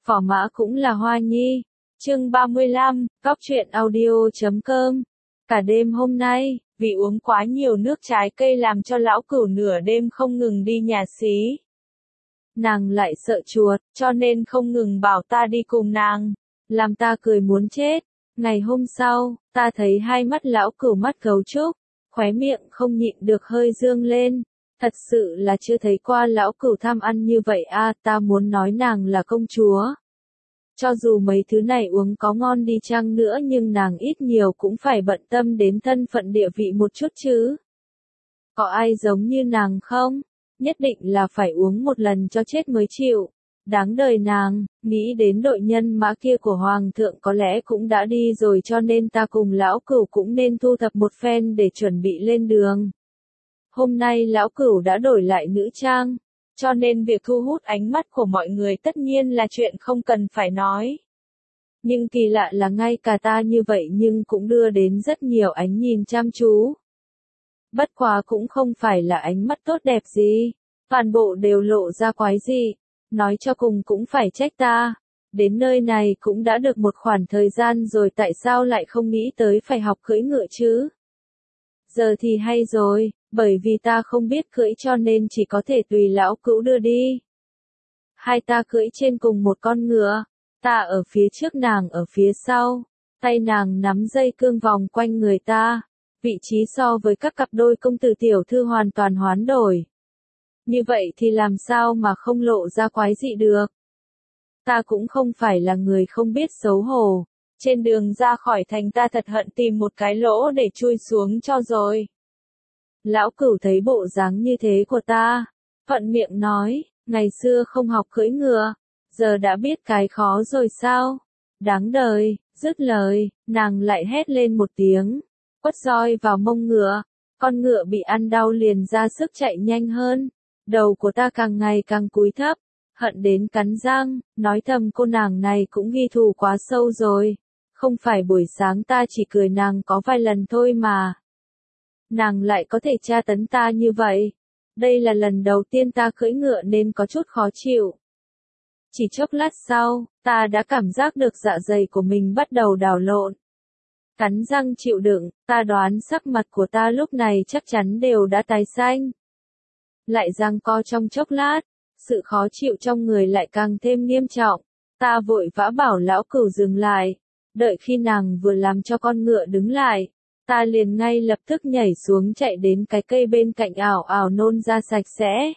Phỏ mã cũng là hoa nhi. Chương 35, Góc truyện audio.com. Cả đêm hôm nay, vì uống quá nhiều nước trái cây làm cho lão cửu nửa đêm không ngừng đi nhà xí. Nàng lại sợ chuột, cho nên không ngừng bảo ta đi cùng nàng, làm ta cười muốn chết. Ngày hôm sau, ta thấy hai mắt lão cửu mắt gấu trúc, khóe miệng không nhịn được hơi dương lên. Thật sự là chưa thấy qua lão cửu tham ăn như vậy a, ta muốn nói nàng là công chúa. Cho dù mấy thứ này uống có ngon đi chăng nữa nhưng nàng ít nhiều cũng phải bận tâm đến thân phận địa vị một chút chứ. Có ai giống như nàng không? Nhất định là phải uống một lần cho chết mới chịu. Đáng đời nàng, nghĩ đến đội nhân mã kia của hoàng thượng có lẽ cũng đã đi rồi cho nên ta cùng lão cửu cũng nên thu thập một phen để chuẩn bị lên đường. Hôm nay lão cửu đã đổi lại nữ trang, cho nên việc thu hút ánh mắt của mọi người tất nhiên là chuyện không cần phải nói. Nhưng kỳ lạ là ngay cả ta như vậy nhưng cũng đưa đến rất nhiều ánh nhìn chăm chú. Bất quá cũng không phải là ánh mắt tốt đẹp gì, toàn bộ đều lộ ra quái dị, nói cho cùng cũng phải trách ta. Đến nơi này cũng đã được một khoảng thời gian rồi tại sao lại không nghĩ tới phải học cưỡi ngựa chứ? Giờ thì hay rồi, bởi vì ta không biết cưỡi cho nên chỉ có thể tùy lão cữu đưa đi. Hai ta cưỡi trên cùng một con ngựa, ta ở phía trước nàng ở phía sau, tay nàng nắm dây cương vòng quanh người ta, vị trí so với các cặp đôi công tử tiểu thư hoàn toàn hoán đổi. Như vậy thì làm sao mà không lộ ra quái dị được? Ta cũng không phải là người không biết xấu hổ. Trên đường ra khỏi thành ta thật hận tìm một cái lỗ để chui xuống cho rồi. Lão cửu thấy bộ dáng như thế của ta, thuận miệng nói, ngày xưa không học cưỡi ngựa, giờ đã biết cái khó rồi sao? Đáng đời, dứt lời, nàng lại hét lên một tiếng, quất roi vào mông ngựa, con ngựa bị ăn đau liền ra sức chạy nhanh hơn, đầu của ta càng ngày càng cúi thấp, hận đến cắn răng, nói thầm cô nàng này cũng ghi thù quá sâu rồi. Không phải buổi sáng ta chỉ cười nàng có vài lần thôi mà. Nàng lại có thể tra tấn ta như vậy. Đây là lần đầu tiên ta cưỡi ngựa nên có chút khó chịu. Chỉ chốc lát sau, ta đã cảm giác được dạ dày của mình bắt đầu đảo lộn. Cắn răng chịu đựng, ta đoán sắc mặt của ta lúc này chắc chắn đều đã tái xanh. Lại giằng co trong chốc lát, sự khó chịu trong người lại càng thêm nghiêm trọng. Ta vội vã bảo lão cửu dừng lại. Đợi khi nàng vừa làm cho con ngựa đứng lại, ta liền ngay lập tức nhảy xuống chạy đến cái cây bên cạnh ảo ảo nôn ra sạch sẽ.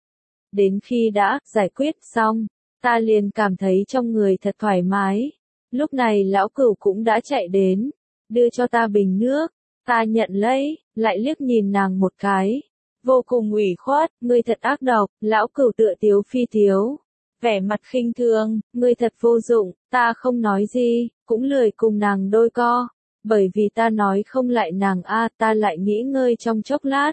Đến khi đã giải quyết xong, ta liền cảm thấy trong người thật thoải mái. Lúc này lão cửu cũng đã chạy đến, đưa cho ta bình nước, ta nhận lấy, lại liếc nhìn nàng một cái. Vô cùng ủy khuất, ngươi thật ác độc, lão cửu tựa tiếu phi tiếu. Vẻ mặt khinh thường, ngươi thật vô dụng, ta không nói gì, cũng lười cùng nàng đôi co, bởi vì ta nói không lại nàng ta lại nghỉ ngơi trong chốc lát.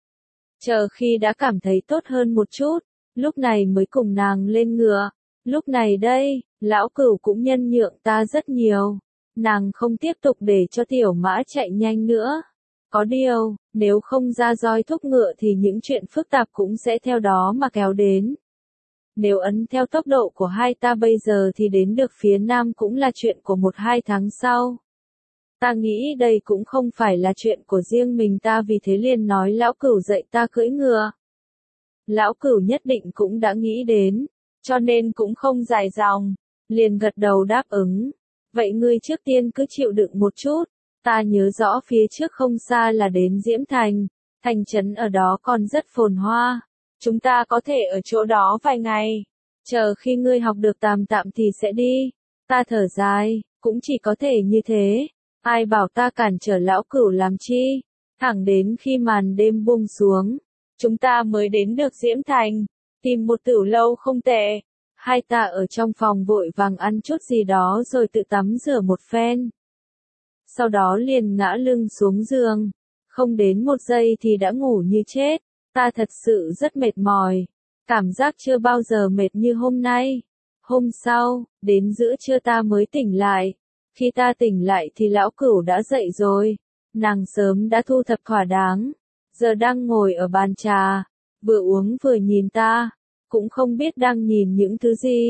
Chờ khi đã cảm thấy tốt hơn một chút, lúc này mới cùng nàng lên ngựa, lúc này đây, lão cửu cũng nhân nhượng ta rất nhiều, nàng không tiếp tục để cho tiểu mã chạy nhanh nữa. Có điều, nếu không ra roi thúc ngựa thì những chuyện phức tạp cũng sẽ theo đó mà kéo đến. Nếu ấn theo tốc độ của hai ta bây giờ thì đến được phía nam cũng là chuyện của 1-2 tháng sau. Ta nghĩ đây cũng không phải là chuyện của riêng mình ta vì thế liền nói lão cửu dạy ta cưỡi ngựa. Lão cửu nhất định cũng đã nghĩ đến, cho nên cũng không dài dòng, liền gật đầu đáp ứng. Vậy ngươi trước tiên cứ chịu đựng một chút, ta nhớ rõ phía trước không xa là đến Diễm Thành, thành trấn ở đó còn rất phồn hoa. Chúng ta có thể ở chỗ đó vài ngày, chờ khi ngươi học được tạm tạm thì sẽ đi. Ta thở dài, cũng chỉ có thể như thế. Ai bảo ta cản trở lão cửu làm chi? Thẳng đến khi màn đêm buông xuống, chúng ta mới đến được Diễm Thành, tìm một tửu lâu không tệ. Hai ta ở trong phòng vội vàng ăn chút gì đó rồi tự tắm rửa một phen. Sau đó liền ngã lưng xuống giường, không đến 1 giây thì đã ngủ như chết. Ta thật sự rất mệt mỏi, cảm giác chưa bao giờ mệt như hôm nay. Hôm sau, đến giữa trưa ta mới tỉnh lại. Khi ta tỉnh lại thì lão cửu đã dậy rồi. Nàng sớm đã thu thập thỏa đáng. Giờ đang ngồi ở bàn trà, vừa uống vừa nhìn ta. Cũng không biết đang nhìn những thứ gì.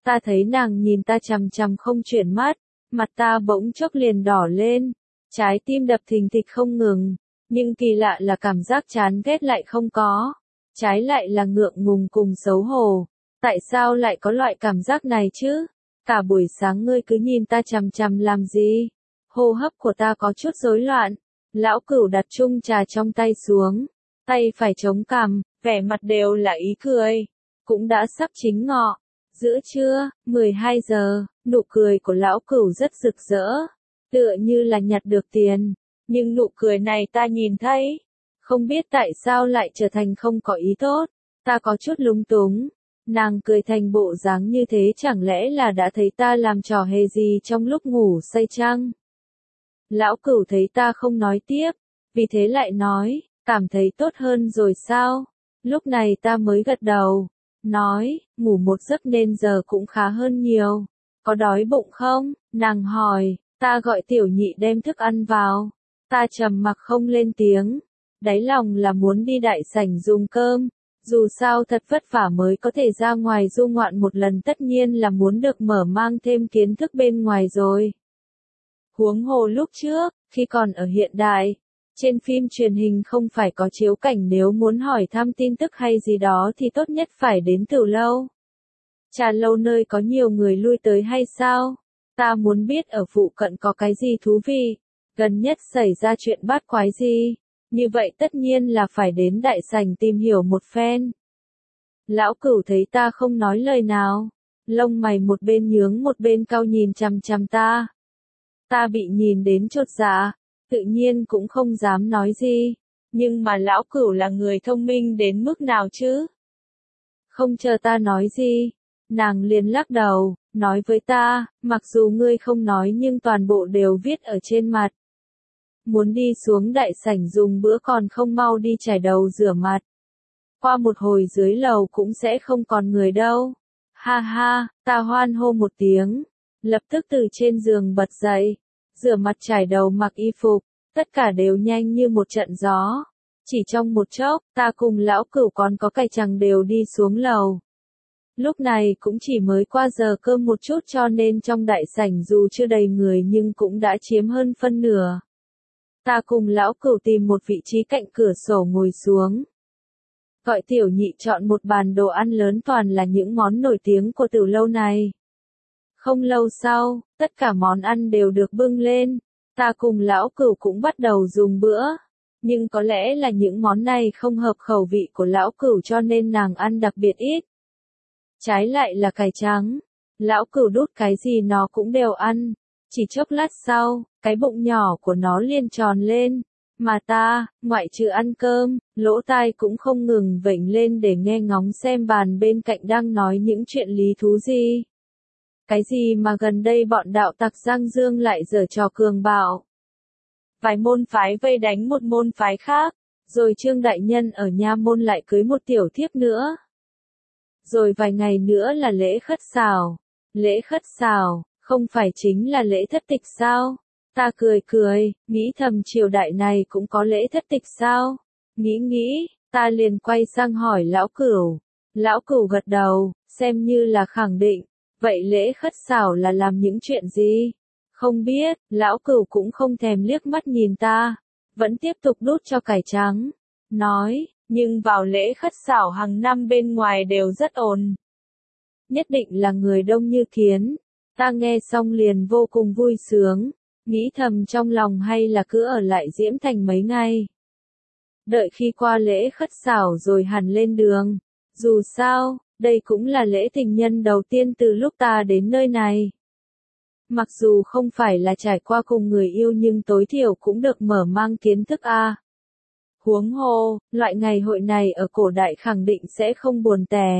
Ta thấy nàng nhìn ta chằm chằm không chuyển mắt, mặt ta bỗng chốc liền đỏ lên, trái tim đập thình thịch không ngừng, nhưng kỳ lạ là cảm giác chán ghét lại không có, trái lại là ngượng ngùng cùng xấu hổ. Tại sao lại có loại cảm giác này chứ? Cả buổi sáng ngươi cứ nhìn ta chằm chằm làm gì? Hô hấp của ta có chút rối loạn. Lão Cửu đặt chung trà trong tay xuống, tay phải chống cằm, vẻ mặt đều là ý cười. Cũng đã sắp chính ngọ. Giữa trưa, 12 giờ, nụ cười của Lão Cửu rất rực rỡ, tựa như là nhặt được tiền. Nhưng nụ cười này ta nhìn thấy, không biết tại sao lại trở thành không có ý tốt. Ta có chút lúng túng. Nàng cười thành bộ dáng như thế chẳng lẽ là đã thấy ta làm trò hề gì trong lúc ngủ say chăng? Lão Cửu thấy ta không nói tiếp, vì thế lại nói, cảm thấy tốt hơn rồi sao? Lúc này ta mới gật đầu, nói, ngủ một giấc nên giờ cũng khá hơn nhiều. Có đói bụng không? Nàng hỏi, ta gọi tiểu nhị đem thức ăn vào. Ta trầm mặc không lên tiếng, đáy lòng là muốn đi đại sảnh dùng cơm. Dù sao thật vất vả mới có thể ra ngoài du ngoạn một lần, tất nhiên là muốn được mở mang thêm kiến thức bên ngoài rồi. Huống hồ lúc trước, khi còn ở hiện đại, trên phim truyền hình không phải có chiếu cảnh nếu muốn hỏi thăm tin tức hay gì đó thì tốt nhất phải đến Tử Lâu. Trà lâu nơi có nhiều người lui tới hay sao? Ta muốn biết ở phụ cận có cái gì thú vị, gần nhất xảy ra chuyện bát quái gì. Như vậy tất nhiên là phải đến đại sảnh tìm hiểu một phen. Lão Cửu thấy ta không nói lời nào, lông mày một bên nhướng một bên cau nhìn chằm chằm ta. Ta bị nhìn đến chột dạ, tự nhiên cũng không dám nói gì, nhưng mà Lão Cửu là người thông minh đến mức nào chứ? Không chờ ta nói gì, nàng liền lắc đầu, nói với ta, mặc dù ngươi không nói nhưng toàn bộ đều viết ở trên mặt. Muốn đi xuống đại sảnh dùng bữa còn không mau đi chải đầu rửa mặt. Qua một hồi dưới lầu cũng sẽ không còn người đâu. Ha ha, ta hoan hô một tiếng, lập tức từ trên giường bật dậy, rửa mặt chải đầu mặc y phục, tất cả đều nhanh như một trận gió. Chỉ trong một chốc, ta cùng Lão Cửu còn có cải chằng đều đi xuống lầu. Lúc này cũng chỉ mới qua giờ cơm một chút cho nên trong đại sảnh dù chưa đầy người nhưng cũng đã chiếm hơn phân nửa. Ta cùng Lão Cửu tìm một vị trí cạnh cửa sổ ngồi xuống. Gọi tiểu nhị chọn một bàn đồ ăn lớn toàn là những món nổi tiếng của Tử Lâu này. Không lâu sau, tất cả món ăn đều được bưng lên. Ta cùng Lão Cửu cũng bắt đầu dùng bữa. Nhưng có lẽ là những món này không hợp khẩu vị của Lão Cửu cho nên nàng ăn đặc biệt ít. Trái lại là cải trắng. Lão Cửu đút cái gì nó cũng đều ăn. Chỉ chốc lát sau, cái bụng nhỏ của nó liền tròn lên. Mà ta, ngoại trừ ăn cơm, lỗ tai cũng không ngừng vểnh lên để nghe ngóng xem bàn bên cạnh đang nói những chuyện lý thú gì. Cái gì mà gần đây bọn đạo tặc Giang Dương lại giở trò cường bạo. Vài môn phái vây đánh một môn phái khác, rồi Trương Đại Nhân ở nha môn lại cưới một tiểu thiếp nữa. Rồi vài ngày nữa là lễ khất xảo. Lễ khất xảo, không phải chính là lễ thất tịch sao? Ta cười cười, nghĩ thầm triều đại này cũng có lễ thất tịch sao? Nghĩ, ta liền quay sang hỏi Lão Cửu. Lão Cửu gật đầu, xem như là khẳng định. Vậy lễ khất xảo là làm những chuyện gì? Không biết, Lão Cửu cũng không thèm liếc mắt nhìn ta. Vẫn tiếp tục đút cho cải trắng. Nói, nhưng vào lễ khất xảo hàng năm bên ngoài đều rất ồn. Nhất định là người đông như kiến. Ta nghe xong liền vô cùng vui sướng. Nghĩ thầm trong lòng hay là cứ ở lại Diễm Thành mấy ngày. Đợi khi qua lễ khất xảo rồi hẳn lên đường. Dù sao, đây cũng là lễ tình nhân đầu tiên từ lúc ta đến nơi này. Mặc dù không phải là trải qua cùng người yêu nhưng tối thiểu cũng được mở mang kiến thức a. Huống hồ, loại ngày hội này ở cổ đại khẳng định sẽ không buồn tẻ.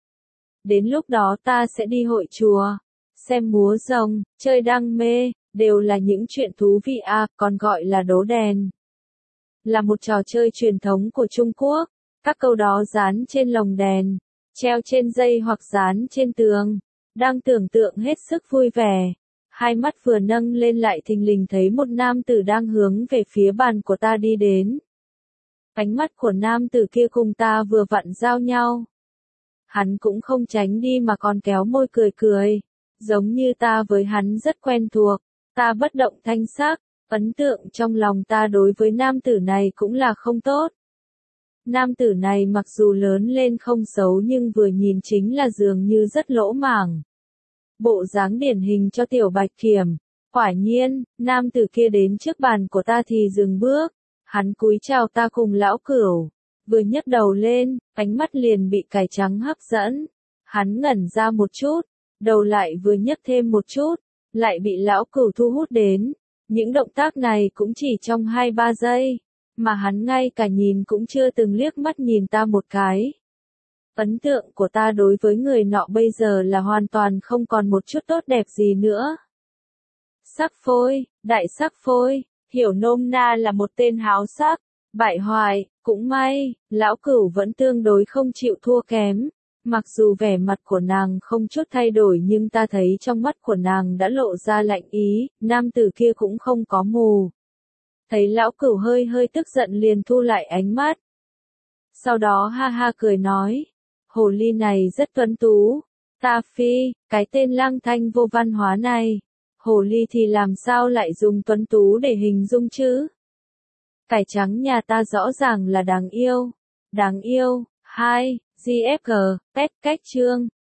Đến lúc đó ta sẽ đi hội chùa, xem múa rồng, chơi đăng mê, đều là những chuyện thú vị còn gọi là đố đèn. Là một trò chơi truyền thống của Trung Quốc, các câu đó dán trên lồng đèn, treo trên dây hoặc dán trên tường. Đang tưởng tượng hết sức vui vẻ. Hai mắt vừa nâng lên lại thình lình thấy một nam tử đang hướng về phía bàn của ta đi đến. Ánh mắt của nam tử kia cùng ta vừa vặn giao nhau. Hắn cũng không tránh đi mà còn kéo môi cười cười. Giống như ta với hắn rất quen thuộc. Ta bất động thanh sắc. Ấn tượng trong lòng ta đối với nam tử này cũng là không tốt. Nam tử này mặc dù lớn lên không xấu nhưng vừa nhìn chính là dường như rất lỗ mãng. Bộ dáng điển hình cho tiểu bạch kiểm. Quả nhiên, nam tử kia đến trước bàn của ta thì dừng bước. Hắn cúi chào ta cùng lão Cửu. Vừa nhấc đầu lên, ánh mắt liền bị cải trắng hấp dẫn. Hắn ngẩn ra một chút, đầu lại vừa nhấc thêm một chút, lại bị lão Cửu thu hút đến. Những động tác này cũng chỉ trong 2-3 giây, mà hắn ngay cả nhìn cũng chưa từng liếc mắt nhìn ta một cái. Ấn tượng của ta đối với người nọ bây giờ là hoàn toàn không còn một chút tốt đẹp gì nữa. Sắc phôi, đại sắc phôi, hiểu nôm na là một tên háo sắc, bại hoại, cũng may, lão Cửu vẫn tương đối không chịu thua kém. Mặc dù vẻ mặt của nàng không chút thay đổi nhưng ta thấy trong mắt của nàng đã lộ ra lạnh ý, nam tử kia cũng không có mù. Thấy lão Cửu hơi hơi tức giận liền thu lại ánh mắt. Sau đó ha ha cười nói, hồ ly này rất tuấn tú. Ta phi, cái tên lang thanh vô văn hóa này. Hồ ly thì làm sao lại dùng tuấn tú để hình dung chứ? Cải trắng nhà ta rõ ràng là đáng yêu. Đáng yêu. 2. GFG, pet cách chương.